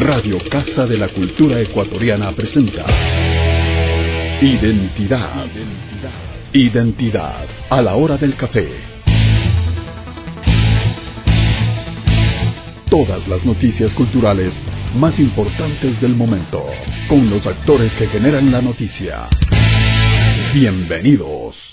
Radio Casa de la Cultura Ecuatoriana presenta Identidad. Identidad a la hora del café. Todas las noticias culturales más importantes del momento, con los actores que generan la noticia. Bienvenidos.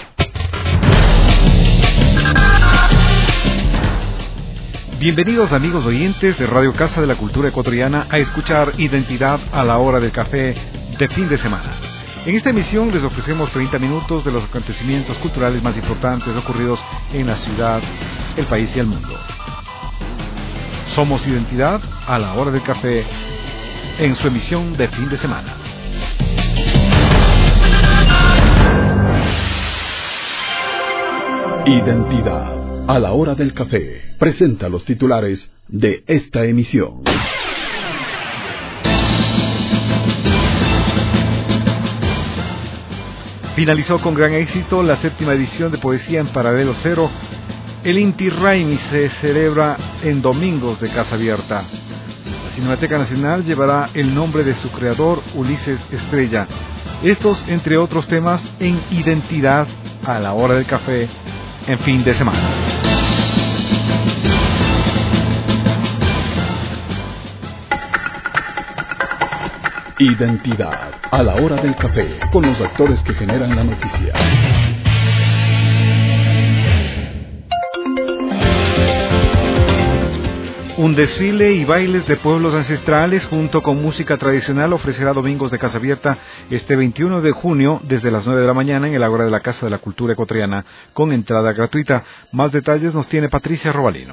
Bienvenidos amigos oyentes de Radio Casa de la Cultura Ecuatoriana a escuchar Identidad a la hora del café de fin de semana. En esta emisión les ofrecemos 30 minutos de los acontecimientos culturales más importantes ocurridos en la ciudad, el país y el mundo. Somos Identidad a la hora del café en su emisión de fin de semana. Identidad a la hora del café presenta los titulares de esta emisión. Finalizó con gran éxito la 7ª edición de Poesía en Paralelo Cero. El Inti Raymi se celebra en Domingos de Casa Abierta. La Cinemateca Nacional llevará el nombre de su creador, Ulises Estrella. Estos, entre otros temas, en Identidad a la hora del café en fin de semana. Identidad a la hora del café, con los actores que generan la noticia. Un desfile y bailes de pueblos ancestrales junto con música tradicional ofrecerá Domingos de Casa Abierta este 21 de junio desde las 9 de la mañana en el Ágora de la Casa de la Cultura Ecuatoriana con entrada gratuita. Más detalles nos tiene Patricia Robalino.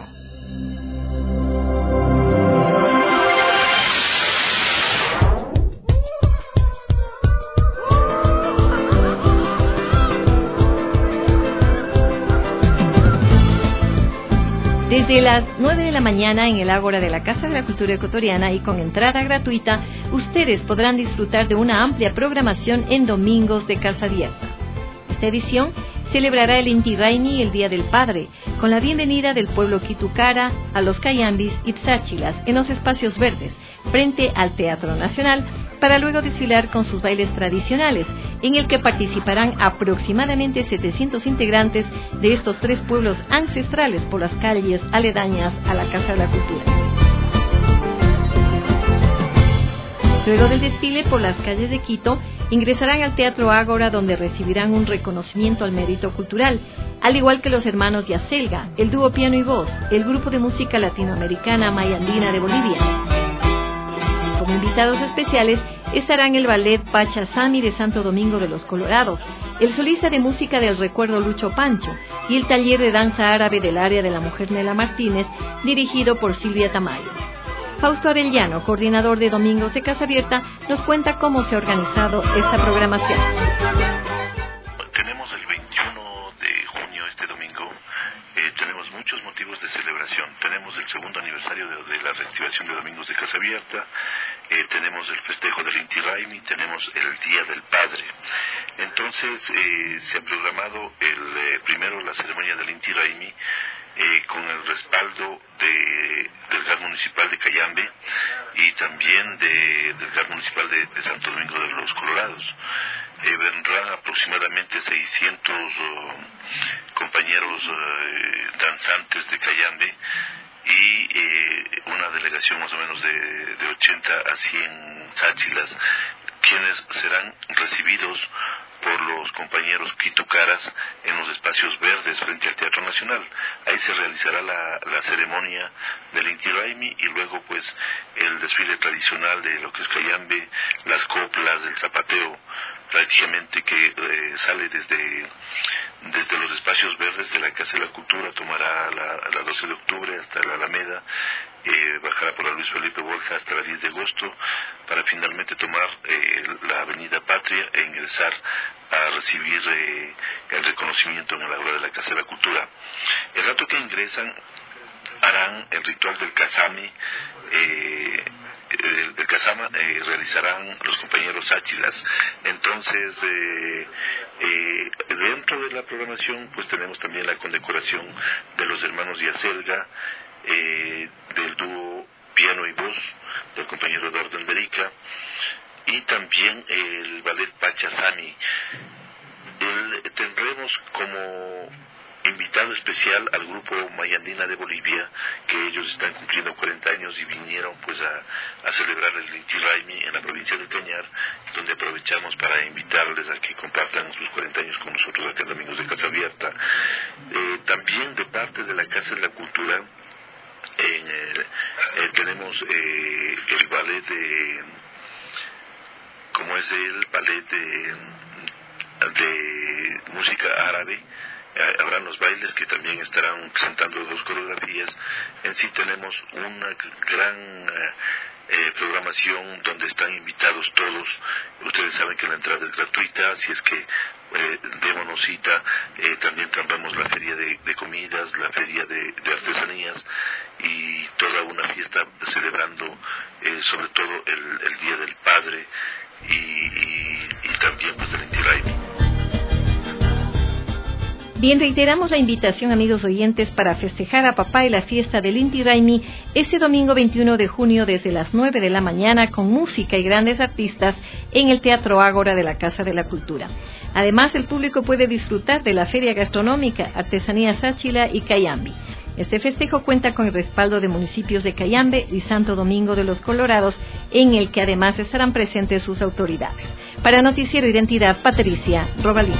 Desde las 9 de la mañana en el Ágora de la Casa de la Cultura Ecuatoriana y con entrada gratuita, ustedes podrán disfrutar de una amplia programación en Domingos de Casa Abierta. Esta edición celebrará el Inti Raymi, el Día del Padre, con la bienvenida del pueblo Quitucara a los cayambis y tzáchilas en los espacios verdes, frente al Teatro Nacional, para luego desfilar con sus bailes tradicionales, en el que participarán aproximadamente 700 integrantes de estos 3 pueblos ancestrales por las calles aledañas a la Casa de la Cultura. Luego del desfile por las calles de Quito, ingresarán al Teatro Ágora, donde recibirán un reconocimiento al mérito cultural, al igual que los hermanos Yacelga, el dúo piano y voz, el grupo de música latinoamericana Mayandina de Bolivia. Como invitados especiales estarán el ballet Pachasami de Santo Domingo de los Colorados, el solista de música del recuerdo Lucho Pancho y el taller de danza árabe del área de la mujer Nela Martínez, dirigido por Silvia Tamayo. Fausto Arellano, coordinador de Domingos de Casa Abierta, nos cuenta cómo se ha organizado esta programación. Tenemos el 21 de junio, este domingo, tenemos muchos motivos de celebración. Tenemos el 2º aniversario de la reactivación de Domingos de Casa Abierta, tenemos el festejo del Inti Raymi, tenemos el Día del Padre. Entonces se ha programado primero la ceremonia del Inti Raymi, con el respaldo del GAD municipal de Cayambe y también del GAD municipal de Santo Domingo de los Colorados. Vendrán aproximadamente 600 compañeros danzantes de Cayambe y una delegación más o menos de 80 a 100 tzáchilas, quienes serán recibidos por los compañeros quitucaras en los espacios verdes frente al Teatro Nacional. Ahí se realizará la ceremonia del Inti Raymi y luego pues el desfile tradicional de lo que es Cayambe, las coplas, el zapateo, prácticamente que sale desde los espacios verdes de la Casa de la Cultura, tomará la 12 de octubre hasta la Alameda, bajará por la Luis Felipe Borja hasta la 10 de agosto, para finalmente tomar la Avenida Patria e ingresar a recibir el reconocimiento en el Ágora de la Casa de la Cultura. El rato que ingresan harán el ritual del Kasami, el Kasama realizarán los compañeros Áchilas. Entonces dentro de la programación pues tenemos también la condecoración de los hermanos Yacelga, del dúo piano y voz, del compañero Eduardo Enderica, y también el ballet Pachasami. Tendremos como invitado especial al grupo Mayandina de Bolivia, que ellos están cumpliendo 40 años y vinieron pues a celebrar el Inti Raymi en la provincia de Cañar, donde aprovechamos para invitarles a que compartan sus 40 años con nosotros acá en Domingos de Casa Abierta. También de parte de la Casa de la Cultura tenemos el ballet de, como es el ballet de música árabe. Habrán los bailes que también estarán presentando 2 coreografías. En sí tenemos una gran programación donde están invitados todos. Ustedes saben que la entrada es gratuita, así es que démonos cita. También tendremos la feria de comidas, la feria de artesanías y toda una fiesta celebrando sobre todo el Día del Padre y también pues del Inti Raymi. Bien, reiteramos la invitación, amigos oyentes, para festejar a papá y la fiesta del Inti Raymi este domingo 21 de junio desde las 9 de la mañana con música y grandes artistas en el Teatro Ágora de la Casa de la Cultura. Además, el público puede disfrutar de la feria gastronómica, artesanía Sáchila y Cayambe. Este festejo cuenta con el respaldo de municipios de Cayambe y Santo Domingo de los Colorados, en el que además estarán presentes sus autoridades. Para Noticiero Identidad, Patricia Robalín.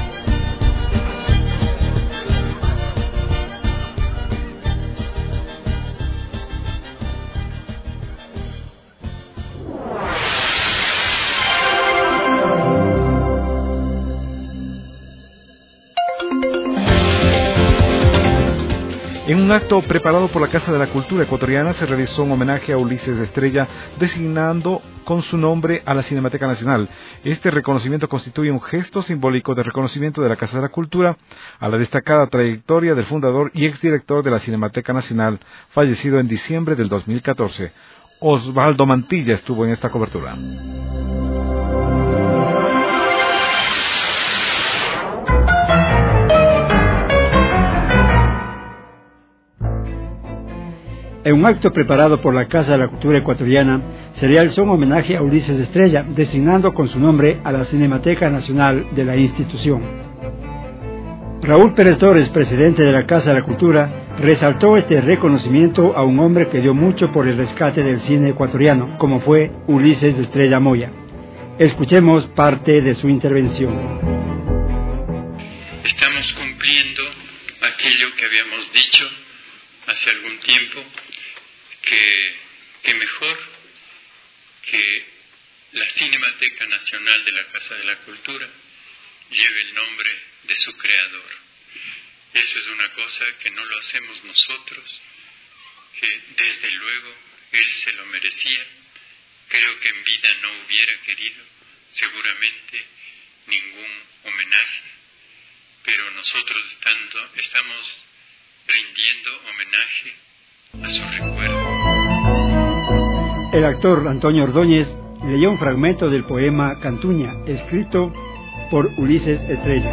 En un acto preparado por la Casa de la Cultura Ecuatoriana se realizó un homenaje a Ulises Estrella, designando con su nombre a la Cinemateca Nacional. Este reconocimiento constituye un gesto simbólico de reconocimiento de la Casa de la Cultura a la destacada trayectoria del fundador y exdirector de la Cinemateca Nacional, fallecido en diciembre del 2014. Osvaldo Mantilla estuvo en esta cobertura. En un acto preparado por la Casa de la Cultura Ecuatoriana, se realizó un homenaje a Ulises Estrella, designando con su nombre a la Cinemateca Nacional de la institución. Raúl Pérez Torres, presidente de la Casa de la Cultura, resaltó este reconocimiento a un hombre que dio mucho por el rescate del cine ecuatoriano, como fue Ulises Estrella Moya. Escuchemos parte de su intervención. Estamos cumpliendo aquello que habíamos dicho hace algún tiempo, que mejor que la Cinemateca Nacional de la Casa de la Cultura lleve el nombre de su creador. Eso es una cosa que no lo hacemos nosotros, que desde luego él se lo merecía. Creo que en vida no hubiera querido seguramente ningún homenaje, pero nosotros estamos rindiendo homenaje a su recuerdo. El actor Antonio Ordóñez leyó un fragmento del poema Cantuña, escrito por Ulises Estrella.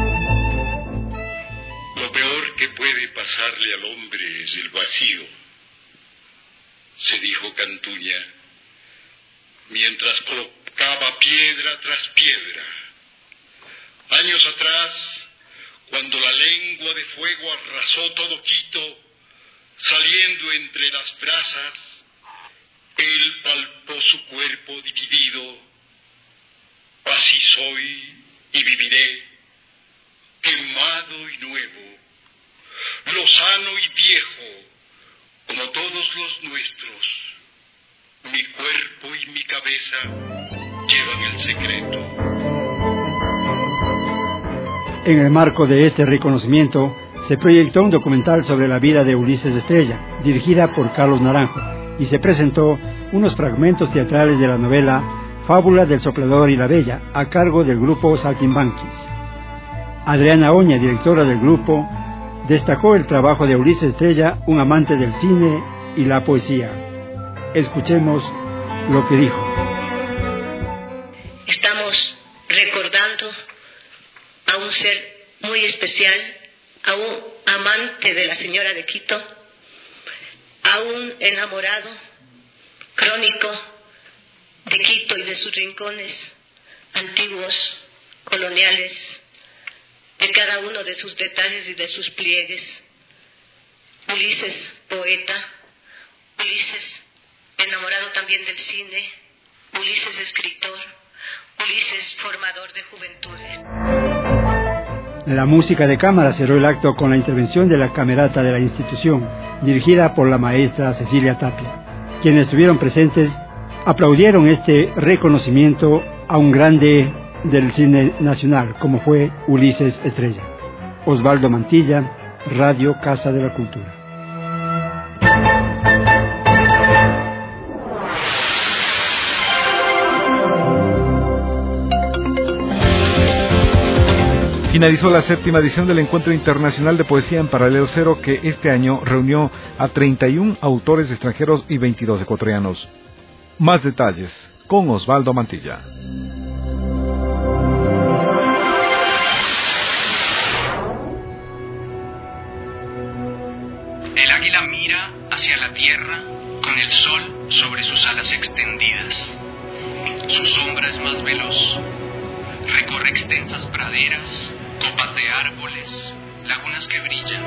Lo peor que puede pasarle al hombre es el vacío, se dijo Cantuña, mientras colocaba piedra tras piedra. Años atrás, cuando la lengua de fuego arrasó todo Quito, saliendo entre las brasas, él palpó su cuerpo dividido. Así soy y viviré, quemado y nuevo, lozano y viejo, como todos los nuestros. Mi cuerpo y mi cabeza llevan el secreto. En el marco de este reconocimiento, se proyectó un documental sobre la vida de Ulises Estrella, dirigida por Carlos Naranjo, y se presentó unos fragmentos teatrales de la novela Fábula del Soplador y la Bella, a cargo del grupo Saltimbanquis. Adriana Oña, directora del grupo, destacó el trabajo de Ulises Estrella, un amante del cine y la poesía. Escuchemos lo que dijo. Estamos recordando a un ser muy especial, a un amante de la señora de Quito, a un enamorado crónico de Quito y de sus rincones antiguos, coloniales, de cada uno de sus detalles y de sus pliegues. Ulises, poeta, Ulises, enamorado también del cine, Ulises, escritor, Ulises, formador de juventudes. La música de cámara cerró el acto con la intervención de la camerata de la institución, dirigida por la maestra Cecilia Tapia. Quienes estuvieron presentes aplaudieron este reconocimiento a un grande del cine nacional, como fue Ulises Estrella. Osvaldo Mantilla, Radio Casa de la Cultura. Finalizó la 7ª edición del Encuentro Internacional de Poesía en Paralelo Cero, que este año reunió a 31 autores extranjeros y 22 ecuatorianos. Más detalles con Osvaldo Mantilla. El águila mira hacia la tierra con el sol sobre sus alas extendidas. Su sombra es más veloz. Recorre extensas praderas, copas de árboles, lagunas que brillan.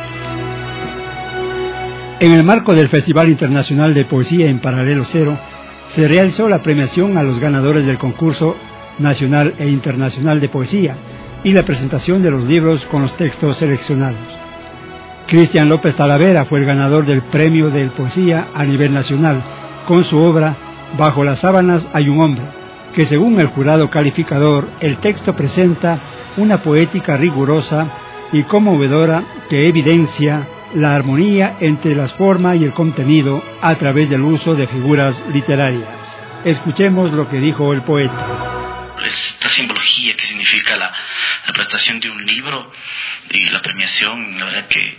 En el marco del Festival Internacional de Poesía en Paralelo Cero, se realizó la premiación a los ganadores del concurso nacional e internacional de poesía y la presentación de los libros con los textos seleccionados. Cristian López Talavera fue el ganador del premio de poesía a nivel nacional con su obra Bajo las sábanas hay un hombre, que según el jurado calificador, el texto presenta una poética rigurosa y conmovedora que evidencia la armonía entre las formas y el contenido a través del uso de figuras literarias. Escuchemos lo que dijo el poeta. Esta simbología que significa la presentación de un libro y la premiación, la verdad que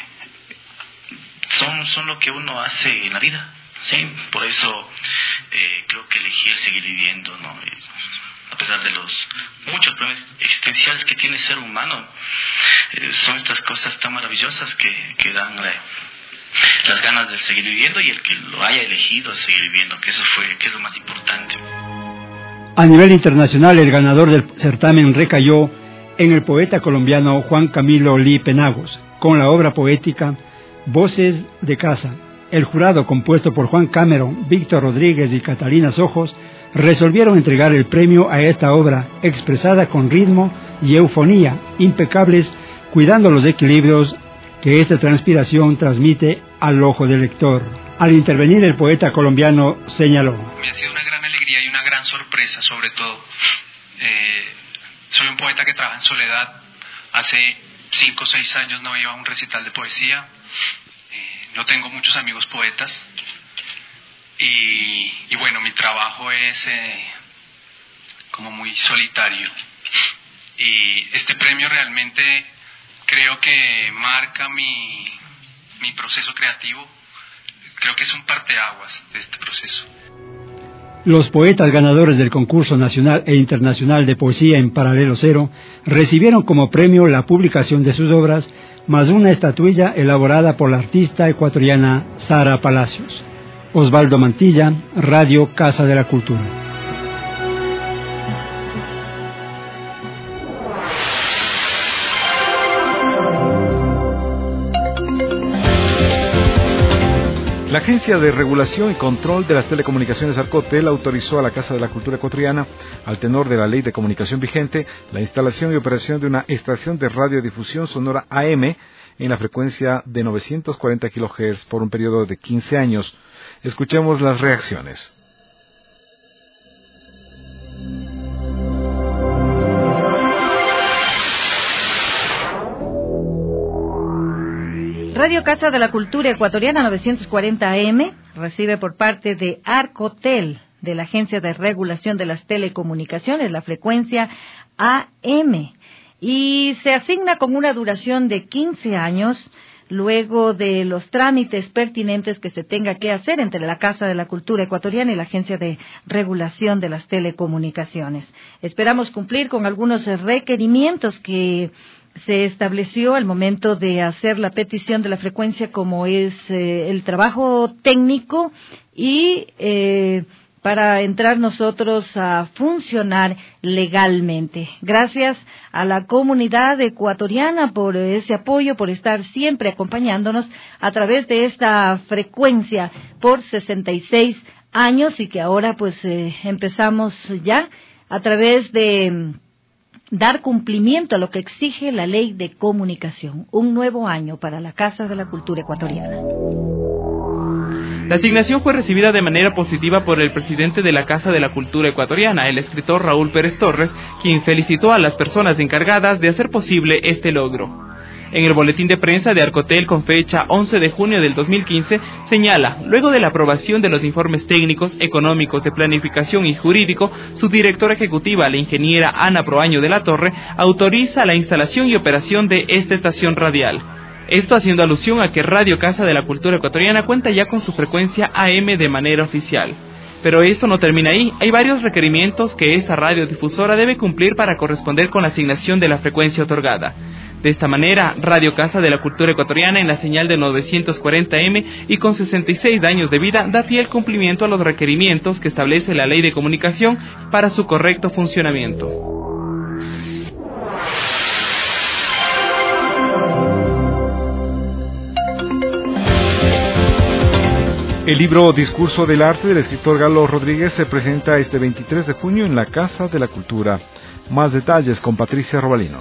son lo que uno hace en la vida. Sí, por eso creo que elegí el seguir viviendo, ¿no? A pesar de los muchos problemas existenciales que tiene el ser humano, son estas cosas tan maravillosas que dan las ganas de seguir viviendo, y el que lo haya elegido seguir viviendo, que es lo más importante. A nivel internacional, el ganador del certamen recayó en el poeta colombiano Juan Camilo Lee Penagos, con la obra poética Voces de Casa. El jurado, compuesto por Juan Cameron, Víctor Rodríguez y Catalina Sojos, resolvieron entregar el premio a esta obra, expresada con ritmo y eufonía impecables, cuidando los equilibrios que esta transpiración transmite al ojo del lector. Al intervenir, el poeta colombiano señaló: Me ha sido una gran alegría y una gran sorpresa, sobre todo. Soy un poeta que trabaja en soledad. Hace 5 o 6 años no iba a un recital de poesía. No tengo muchos amigos poetas. Y bueno, mi trabajo es como muy solitario. Y este premio realmente creo que marca mi proceso creativo. Creo que es un parteaguas de este proceso. Los poetas ganadores del concurso nacional e internacional de poesía en Paralelo Cero recibieron como premio la publicación de sus obras, más una estatuilla elaborada por la artista ecuatoriana Sara Palacios. Osvaldo Mantilla, Radio Casa de la Cultura. La Agencia de Regulación y Control de las Telecomunicaciones Arcotel autorizó a la Casa de la Cultura Ecuatoriana, al tenor de la Ley de Comunicación vigente, la instalación y operación de una estación de radiodifusión sonora AM en la frecuencia de 940 kHz por un periodo de 15 años. Escuchemos las reacciones. Radio Casa de la Cultura Ecuatoriana 940 AM recibe por parte de Arcotel, de la Agencia de Regulación de las Telecomunicaciones, la frecuencia AM, y se asigna con una duración de 15 años, luego de los trámites pertinentes que se tenga que hacer entre la Casa de la Cultura Ecuatoriana y la Agencia de Regulación de las Telecomunicaciones. Esperamos cumplir con algunos requerimientos que se estableció al momento de hacer la petición de la frecuencia como es el trabajo técnico y para entrar nosotros a funcionar legalmente. Gracias a la comunidad ecuatoriana por ese apoyo, por estar siempre acompañándonos a través de esta frecuencia por 66 años y que ahora pues empezamos ya a través de dar cumplimiento a lo que exige la Ley de Comunicación. Un nuevo año para la Casa de la Cultura Ecuatoriana. La asignación fue recibida de manera positiva por el presidente de la Casa de la Cultura Ecuatoriana, el escritor Raúl Pérez Torres, quien felicitó a las personas encargadas de hacer posible este logro. En el boletín de prensa de Arcotel con fecha 11 de junio del 2015, señala, luego de la aprobación de los informes técnicos, económicos, de planificación y jurídico, su directora ejecutiva, la ingeniera Ana Proaño de la Torre, autoriza la instalación y operación de esta estación radial. Esto haciendo alusión a que Radio Casa de la Cultura Ecuatoriana cuenta ya con su frecuencia AM de manera oficial. Pero esto no termina ahí, hay varios requerimientos que esta radiodifusora debe cumplir para corresponder con la asignación de la frecuencia otorgada. De esta manera, Radio Casa de la Cultura Ecuatoriana en la señal de 940M y con 66 años de vida da fiel cumplimiento a los requerimientos que establece la Ley de Comunicación para su correcto funcionamiento. El libro Discurso del Arte del escritor Galo Rodríguez se presenta este 23 de junio en la Casa de la Cultura. Más detalles con Patricia Robalino.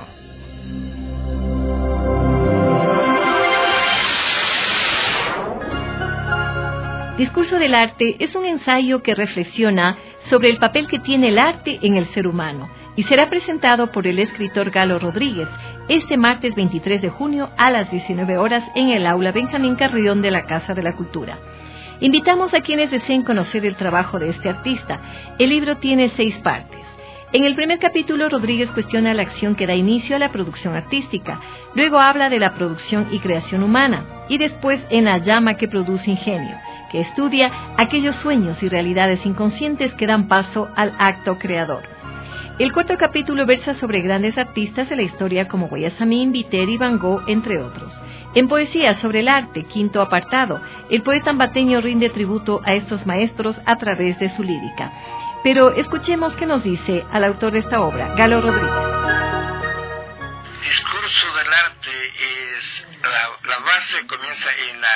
Discurso del Arte es un ensayo que reflexiona sobre el papel que tiene el arte en el ser humano y será presentado por el escritor Galo Rodríguez este martes 23 de junio a las 19 horas en el aula Benjamín Carrión de la Casa de la Cultura. Invitamos a quienes deseen conocer el trabajo de este artista. El libro tiene 6 partes. En el primer capítulo, Rodríguez cuestiona la acción que da inicio a la producción artística. Luego habla de la producción y creación humana. Y después en La llama que produce ingenio, que estudia aquellos sueños y realidades inconscientes que dan paso al acto creador. El cuarto capítulo versa sobre grandes artistas de la historia como Guayasamín, Viteri, Van Gogh, entre otros. En poesía sobre el arte, quinto apartado, el poeta ambateño rinde tributo a estos maestros a través de su lírica. Pero escuchemos qué nos dice al autor de esta obra, Galo Rodríguez. Discurso del arte es la base comienza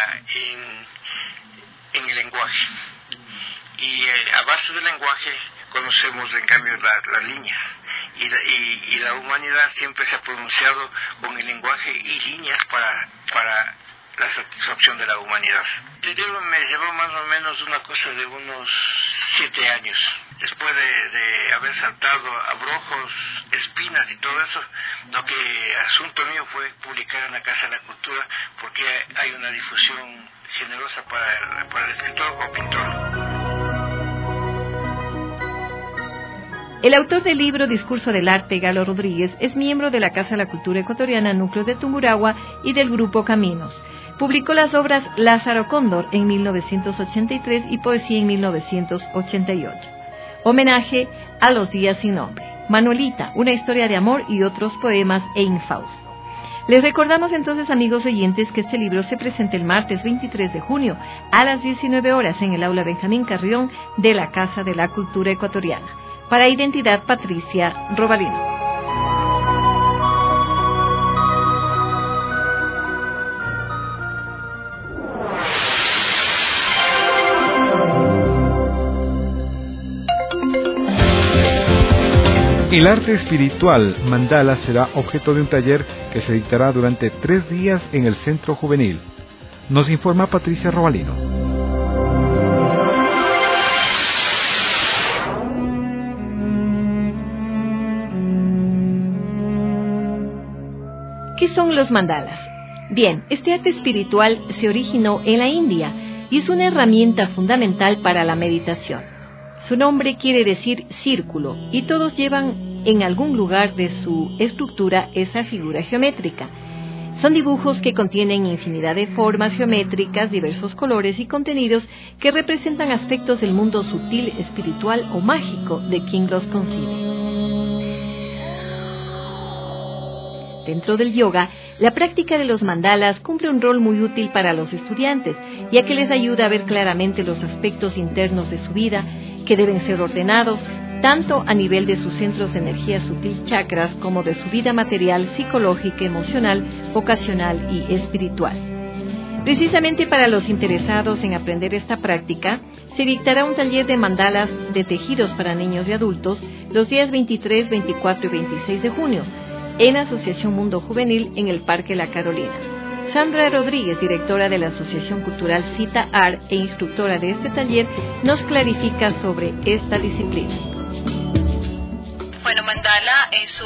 en el lenguaje y a base del lenguaje conocemos en cambio las líneas y la humanidad siempre se ha pronunciado con el lenguaje y líneas para la satisfacción de la humanidad. El libro me llevó más o menos una cosa de unos 7 años. Después de haber saltado abrojos, espinas y todo eso, lo que asunto mío fue publicar en la Casa de la Cultura porque hay una difusión generosa para el escritor o pintor. El autor del libro Discurso del Arte, Galo Rodríguez, es miembro de la Casa de la Cultura Ecuatoriana Núcleo de Tungurahua y del Grupo Caminos. Publicó las obras Lázaro Cóndor en 1983 y Poesía en 1988. Homenaje a los días sin nombre. Manuelita, una historia de amor y otros poemas e Infausto. Les recordamos entonces, amigos oyentes, que este libro se presenta el martes 23 de junio a las 19 horas en el aula Benjamín Carrión de la Casa de la Cultura Ecuatoriana. Para Identidad, Patricia Robalino. El arte espiritual mandala será objeto de un taller que se dictará durante 3 días en el Centro Juvenil. Nos informa Patricia Robalino. ¿Qué son los mandalas? Bien, este arte espiritual se originó en la India y es una herramienta fundamental para la meditación. Su nombre quiere decir círculo y todos llevan en algún lugar de su estructura esa figura geométrica. Son dibujos que contienen infinidad de formas geométricas, diversos colores y contenidos que representan aspectos del mundo sutil, espiritual o mágico de quien los concibe. Dentro del yoga, la práctica de los mandalas cumple un rol muy útil para los estudiantes, ya que les ayuda a ver claramente los aspectos internos de su vida, que deben ser ordenados, tanto a nivel de sus centros de energía sutil chakras como de su vida material, psicológica, emocional, vocacional y espiritual. Precisamente para los interesados en aprender esta práctica, se dictará un taller de mandalas de tejidos para niños y adultos los días 23, 24 y 26 de junio en la Asociación Mundo Juvenil en el Parque La Carolina. Sandra Rodríguez, directora de la Asociación Cultural Cita Art e instructora de este taller, nos clarifica sobre esta disciplina. Bueno, mandala es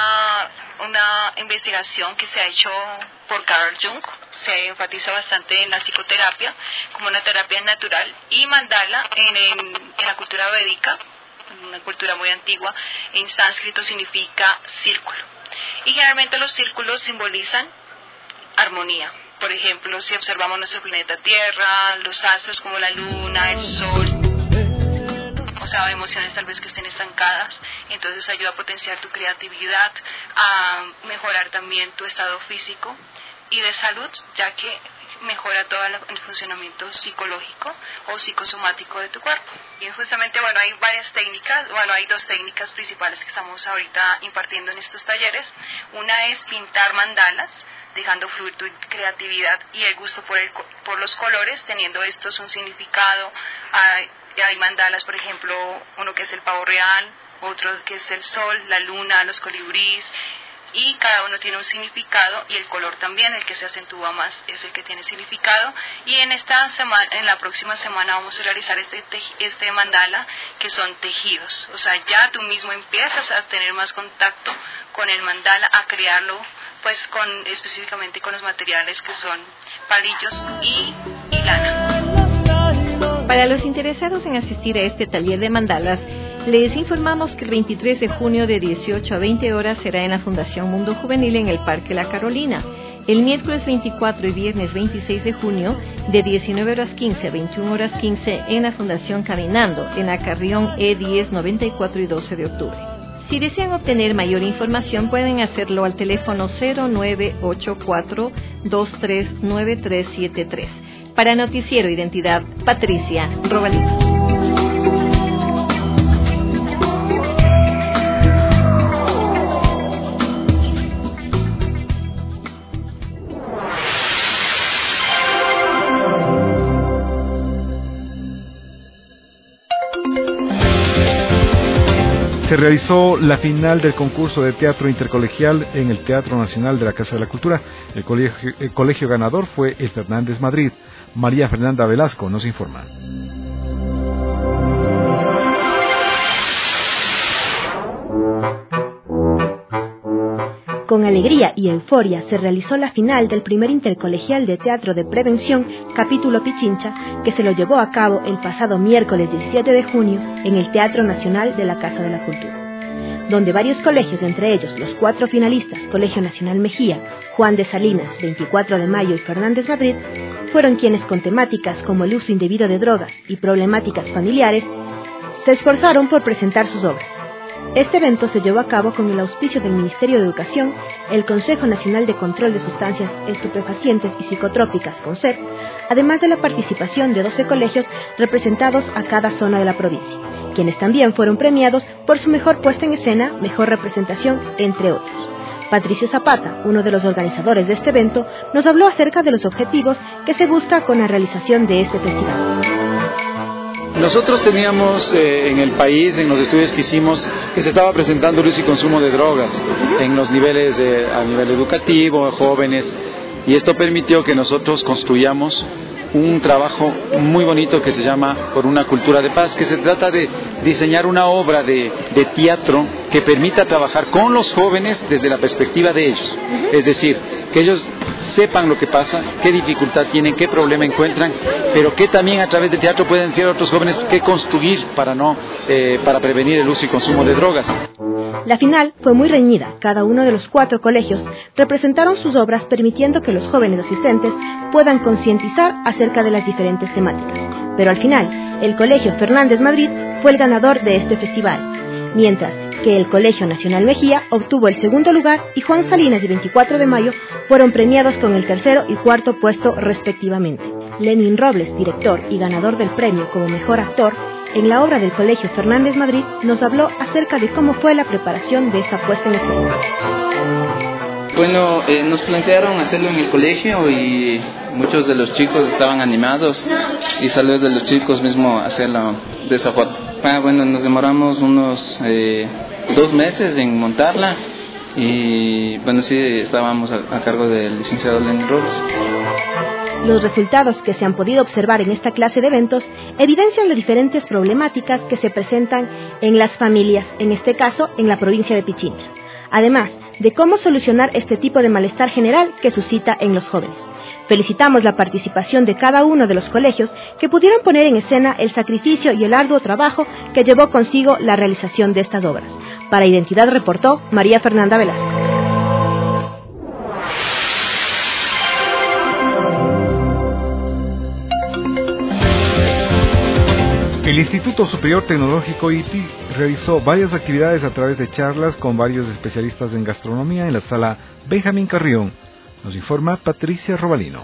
una investigación que se ha hecho por Carl Jung. Se enfatiza bastante en la psicoterapia como una terapia natural, y mandala en la cultura védica, una cultura muy antigua, en sánscrito significa círculo. Y generalmente los círculos simbolizan armonía. Por ejemplo, si observamos nuestro planeta Tierra, los astros como la luna, el sol, o sea, emociones tal vez que estén estancadas, entonces ayuda a potenciar tu creatividad, a mejorar también tu estado físico y de salud, ya que mejora todo el funcionamiento psicológico o psicosomático de tu cuerpo. Y justamente, bueno, hay varias técnicas, hay dos técnicas principales que estamos ahorita impartiendo en estos talleres. Una es pintar mandalas, dejando fluir tu creatividad y el gusto por los colores, teniendo estos un significado. Hay mandalas, por ejemplo, uno que es el pavo real, otro que es el sol, la luna, los colibríes, y cada uno tiene un significado, y el color también, el que se acentúa más es el que tiene significado. Y en la próxima semana vamos a realizar este mandala, que son tejidos. O sea, ya tú mismo empiezas a tener más contacto con el mandala, a crearlo pues específicamente con los materiales que son palillos y lana. Para los interesados en asistir a este taller de mandalas, les informamos que el 23 de junio de 18 a 20 horas será en la Fundación Mundo Juvenil en el Parque La Carolina. El miércoles 24 y viernes 26 de junio de 19 horas 15 a 21 horas 15 en la Fundación Caminando, en la Carrión E10, 94 y 12 de octubre. Si desean obtener mayor información, pueden hacerlo al teléfono 0984-239373. Para Noticiero Identidad, Patricia Robalino. Se realizó la final del concurso de teatro intercolegial en el Teatro Nacional de la Casa de la Cultura. El colegio ganador fue el Fernández Madrid. María Fernanda Velasco nos informa. Con alegría y euforia se realizó la final del primer intercolegial de teatro de prevención, capítulo Pichincha, que se lo llevó a cabo el pasado miércoles 17 de junio en el Teatro Nacional de la Casa de la Cultura, donde varios colegios, entre ellos los 4 finalistas, Colegio Nacional Mejía, Juan de Salinas, 24 de Mayo y Fernández Madrid, fueron quienes con temáticas como el uso indebido de drogas y problemáticas familiares, se esforzaron por presentar sus obras. Este evento se llevó a cabo con el auspicio del Ministerio de Educación, el Consejo Nacional de Control de Sustancias Estupefacientes y Psicotrópicas, CONSEP, además de la participación de 12 colegios representados a cada zona de la provincia, quienes también fueron premiados por su mejor puesta en escena, mejor representación, entre otros. Patricio Zapata, uno de los organizadores de este evento, nos habló acerca de los objetivos que se busca con la realización de este festival. Nosotros teníamos en el país, en los estudios que hicimos, que se estaba presentando el uso y consumo de drogas en los niveles, a nivel educativo, jóvenes, y esto permitió que nosotros construyamos un trabajo muy bonito que se llama Por una cultura de paz, que se trata de diseñar una obra de teatro que permita trabajar con los jóvenes desde la perspectiva de ellos, es decir, que ellos sepan lo que pasa, qué dificultad tienen, qué problema encuentran, pero que también a través del teatro pueden ser otros jóvenes que construir para prevenir el uso y consumo de drogas. La final fue muy reñida. Cada uno de los 4 colegios representaron sus obras, permitiendo que los jóvenes asistentes puedan concientizar acerca de las diferentes temáticas. Pero al final, el Colegio Fernández Madrid fue el ganador de este festival, mientras que el Colegio Nacional Mejía obtuvo el segundo lugar y Juan Salinas y 24 de Mayo fueron premiados con el tercero y cuarto puesto respectivamente. Lenin Robles, director y ganador del premio como mejor actor, en la obra del Colegio Fernández Madrid, nos habló acerca de cómo fue la preparación de esta puesta en escena. Bueno, nos plantearon hacerlo en el colegio y muchos de los chicos estaban animados y salió de los chicos mismo hacerlo de esa forma. Bueno, nos demoramos unos 2 meses en montarla y bueno, sí, estábamos a cargo del licenciado Lenin Robles. Los resultados que se han podido observar en esta clase de eventos evidencian las diferentes problemáticas que se presentan en las familias, en este caso en la provincia de Pichincha, además de cómo solucionar este tipo de malestar general que suscita en los jóvenes. Felicitamos la participación de cada uno de los colegios que pudieron poner en escena el sacrificio y el arduo trabajo que llevó consigo la realización de estas obras. Para Identidad reportó María Fernanda Velasco. El Instituto Superior Tecnológico ITI realizó varias actividades a través de charlas con varios especialistas en gastronomía en la sala Benjamín Carrión. Nos informa Patricia Robalino.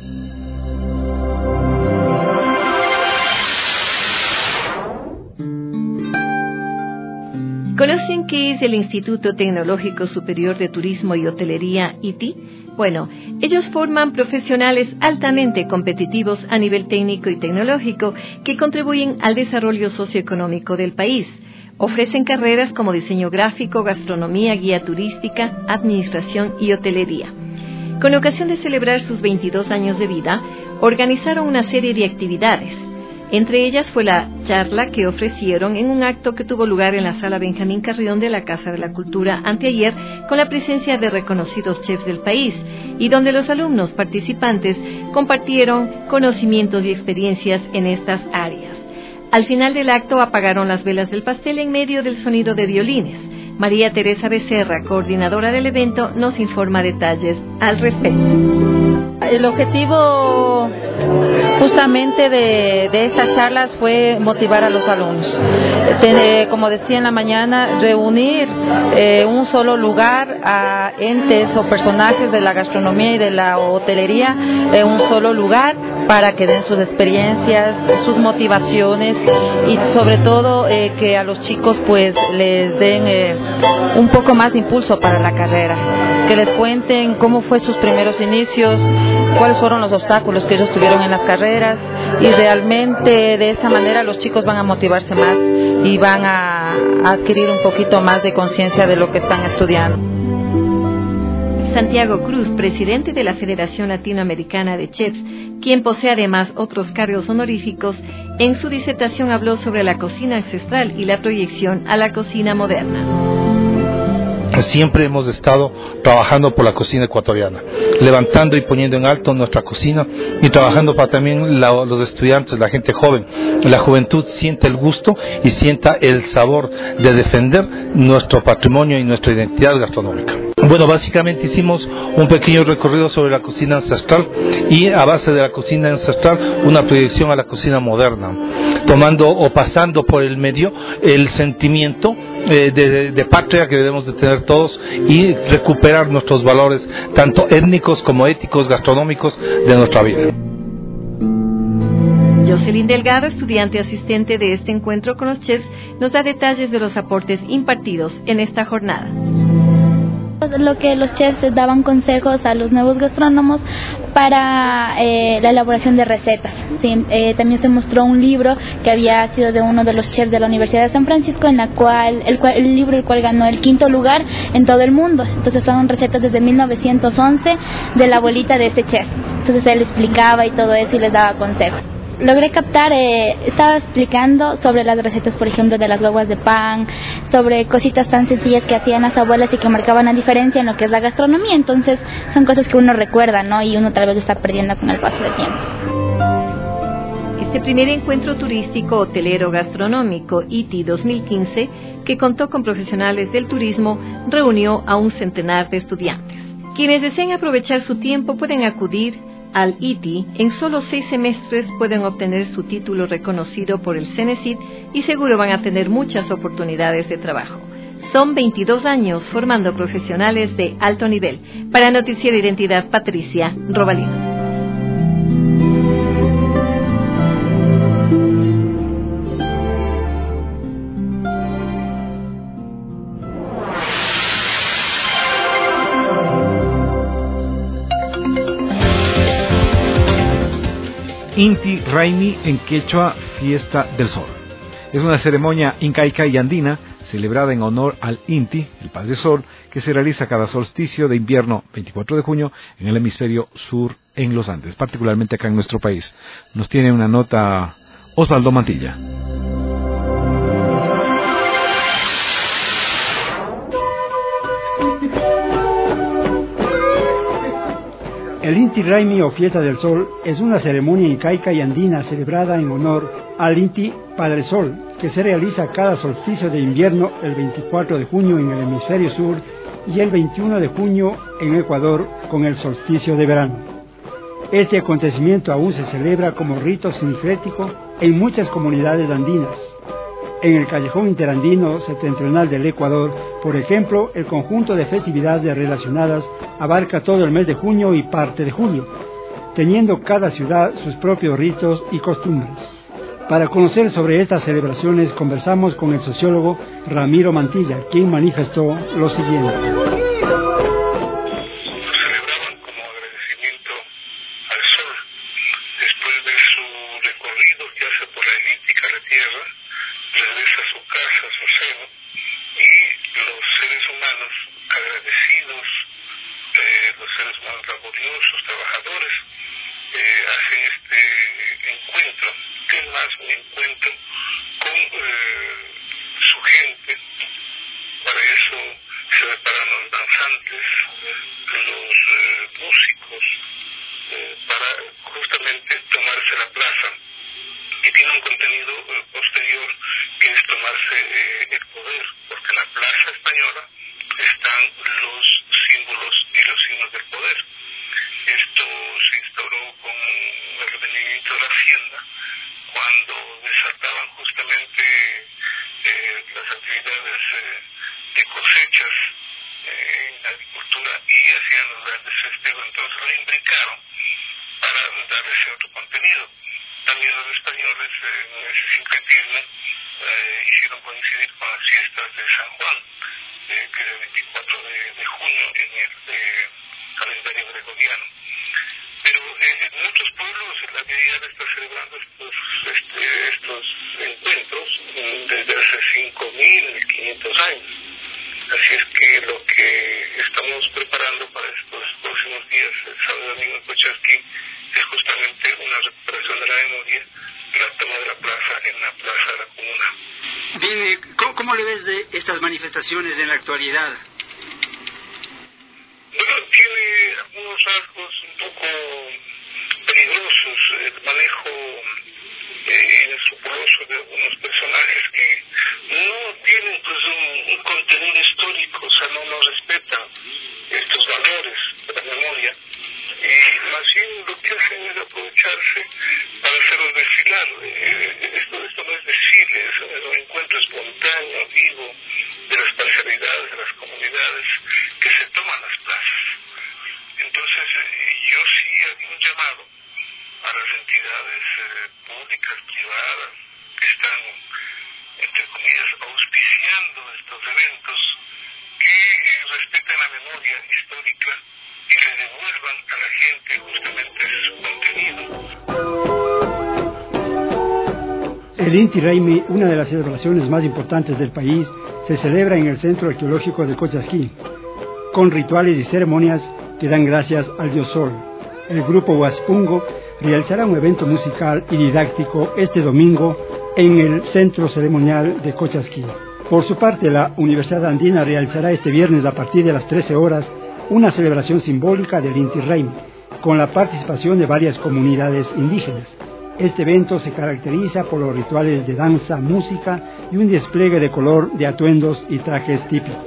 ¿Conocen qué es el Instituto Tecnológico Superior de Turismo y Hotelería ITI? Bueno, ellos forman profesionales altamente competitivos a nivel técnico y tecnológico que contribuyen al desarrollo socioeconómico del país. Ofrecen carreras como diseño gráfico, gastronomía, guía turística, administración y hotelería. Con ocasión de celebrar sus 22 años de vida, organizaron una serie de actividades. Entre ellas fue la charla que ofrecieron en un acto que tuvo lugar en la sala Benjamín Carrión de la Casa de la Cultura anteayer, con la presencia de reconocidos chefs del país, y donde los alumnos participantes compartieron conocimientos y experiencias en estas áreas. Al final del acto apagaron las velas del pastel en medio del sonido de violines. María Teresa Becerra, coordinadora del evento, nos informa detalles al respecto. El objetivo justamente de estas charlas fue motivar a los alumnos. Como decía en la mañana, reunir un solo lugar a entes o personajes de la gastronomía y de la hotelería en un solo lugar para que den sus experiencias, sus motivaciones y sobre todo que a los chicos pues les den un poco más de impulso para la carrera, que les cuenten cómo fue sus primeros inicios, cuáles fueron los obstáculos que ellos tuvieron en las carreras y realmente de esa manera los chicos van a motivarse más y van a adquirir un poquito más de conciencia de lo que están estudiando. Santiago Cruz, presidente de la Federación Latinoamericana de Chefs, quien posee además otros cargos honoríficos, en su disertación habló sobre la cocina ancestral y la proyección a la cocina moderna. Siempre hemos estado trabajando por la cocina ecuatoriana, levantando y poniendo en alto nuestra cocina y trabajando para también los estudiantes, la gente joven. La juventud siente el gusto y sienta el sabor de defender nuestro patrimonio y nuestra identidad gastronómica. Bueno, básicamente hicimos un pequeño recorrido sobre la cocina ancestral y a base de la cocina ancestral una proyección a la cocina moderna, tomando o pasando por el medio el sentimiento de patria que debemos de tener todos y recuperar nuestros valores tanto étnicos como éticos, gastronómicos de nuestra vida. Jocelyn Delgado, estudiante asistente de este encuentro con los chefs, nos da detalles de los aportes impartidos en esta jornada. Lo que los chefs daban consejos a los nuevos gastrónomos para la elaboración de recetas. Sí, también se mostró un libro que había sido de uno de los chefs de la Universidad de San Francisco, en la cual el libro ganó el 5º lugar en todo el mundo. Entonces son recetas desde 1911 de la abuelita de ese chef. Entonces él explicaba y todo eso y les daba consejos. Logré captar, estaba explicando sobre las recetas, por ejemplo, de las guaguas de pan, sobre cositas tan sencillas que hacían las abuelas y que marcaban la diferencia en lo que es la gastronomía. Entonces son cosas que uno recuerda, ¿no? Y uno tal vez lo está perdiendo con el paso del tiempo. Este primer encuentro turístico hotelero gastronómico ITI 2015, que contó con profesionales del turismo, reunió a un centenar de estudiantes. Quienes deseen aprovechar su tiempo pueden acudir al ITI. En solo 6 semestres pueden obtener su título reconocido por el CENESID y seguro van a tener muchas oportunidades de trabajo. Son 22 años formando profesionales de alto nivel. Para Noticiero Identidad, Patricia Robalino. Inti Raymi en quechua, Fiesta del Sol. Es una ceremonia incaica y andina celebrada en honor al Inti, el Padre Sol, que se realiza cada solsticio de invierno, 24 de junio, en el hemisferio sur en los Andes, particularmente acá en nuestro país. Nos tiene una nota Osvaldo Mantilla. El Inti Raymi o Fiesta del Sol es una ceremonia incaica y andina celebrada en honor al Inti Padre Sol, que se realiza cada solsticio de invierno el 24 de junio en el hemisferio sur y el 21 de junio en Ecuador con el solsticio de verano. Este acontecimiento aún se celebra como rito sincrético en muchas comunidades andinas. En el Callejón Interandino Septentrional del Ecuador, por ejemplo, el conjunto de festividades relacionadas abarca todo el mes de junio y parte de julio, teniendo cada ciudad sus propios ritos y costumbres. Para conocer sobre estas celebraciones conversamos con el sociólogo Ramiro Mantilla, quien manifestó lo siguiente. ¿Cómo le ves de estas manifestaciones en la actualidad? Bueno, tiene algunos rasgos un poco peligrosos, el manejo inescrupuloso de algunos personajes que no tienen pues un contenido histórico, o sea, no respetan estos valores de la memoria, y más bien lo que hacen es aprovecharse para hacerlos desfilar. Esto no es desfile, es un encuentro espontáneo, vivo, de las parcialidades de las comunidades que se toman las plazas. Entonces, yo sí haría un llamado a las entidades públicas, privadas, que están, entre comillas, auspiciando estos eventos, que respeten la memoria histórica y le devuelvan a la gente justamente su contenido. El Inti Raymi, una de las celebraciones más importantes del país, se celebra en el Centro Arqueológico de Cochasquí, con rituales y ceremonias que dan gracias al dios Sol. El grupo Huaspungo realizará un evento musical y didáctico este domingo en el Centro Ceremonial de Cochasquí. Por su parte, la Universidad Andina realizará este viernes a partir de las 13 horas una celebración simbólica del Inti Raymi, con la participación de varias comunidades indígenas. Este evento se caracteriza por los rituales de danza, música y un despliegue de color de atuendos y trajes típicos.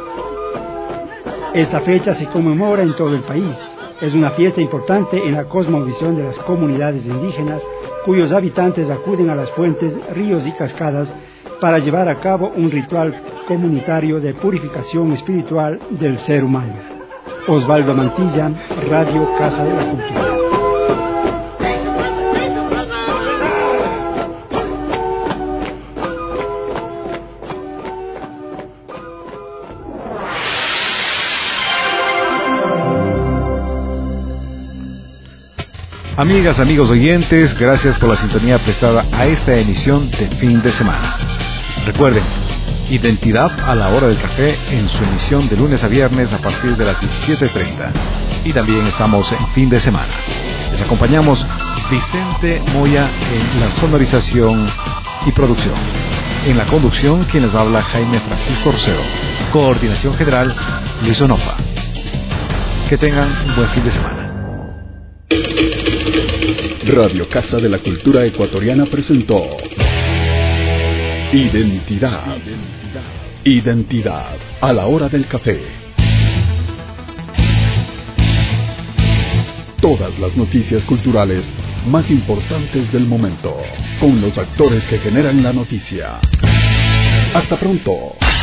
Esta fecha se conmemora en todo el país. Es una fiesta importante en la cosmovisión de las comunidades indígenas, cuyos habitantes acuden a las fuentes, ríos y cascadas para llevar a cabo un ritual comunitario de purificación espiritual del ser humano. Osvaldo Mantilla, Radio Casa de la Cultura. Amigas, amigos oyentes, gracias por la sintonía prestada a esta emisión de fin de semana. Recuerden, Identidad a la hora del café en su emisión de lunes a viernes a partir de las 17:30. Y también estamos en fin de semana. Les acompañamos Vicente Moya en la sonorización y producción. En la conducción, quien les habla, Jaime Francisco Orceo. Coordinación general, Luis Onofa. Que tengan un buen fin de semana. Radio Casa de la Cultura Ecuatoriana presentó Identidad a la hora del café. Todas las noticias culturales más importantes del momento, con los actores que generan la noticia. Hasta pronto.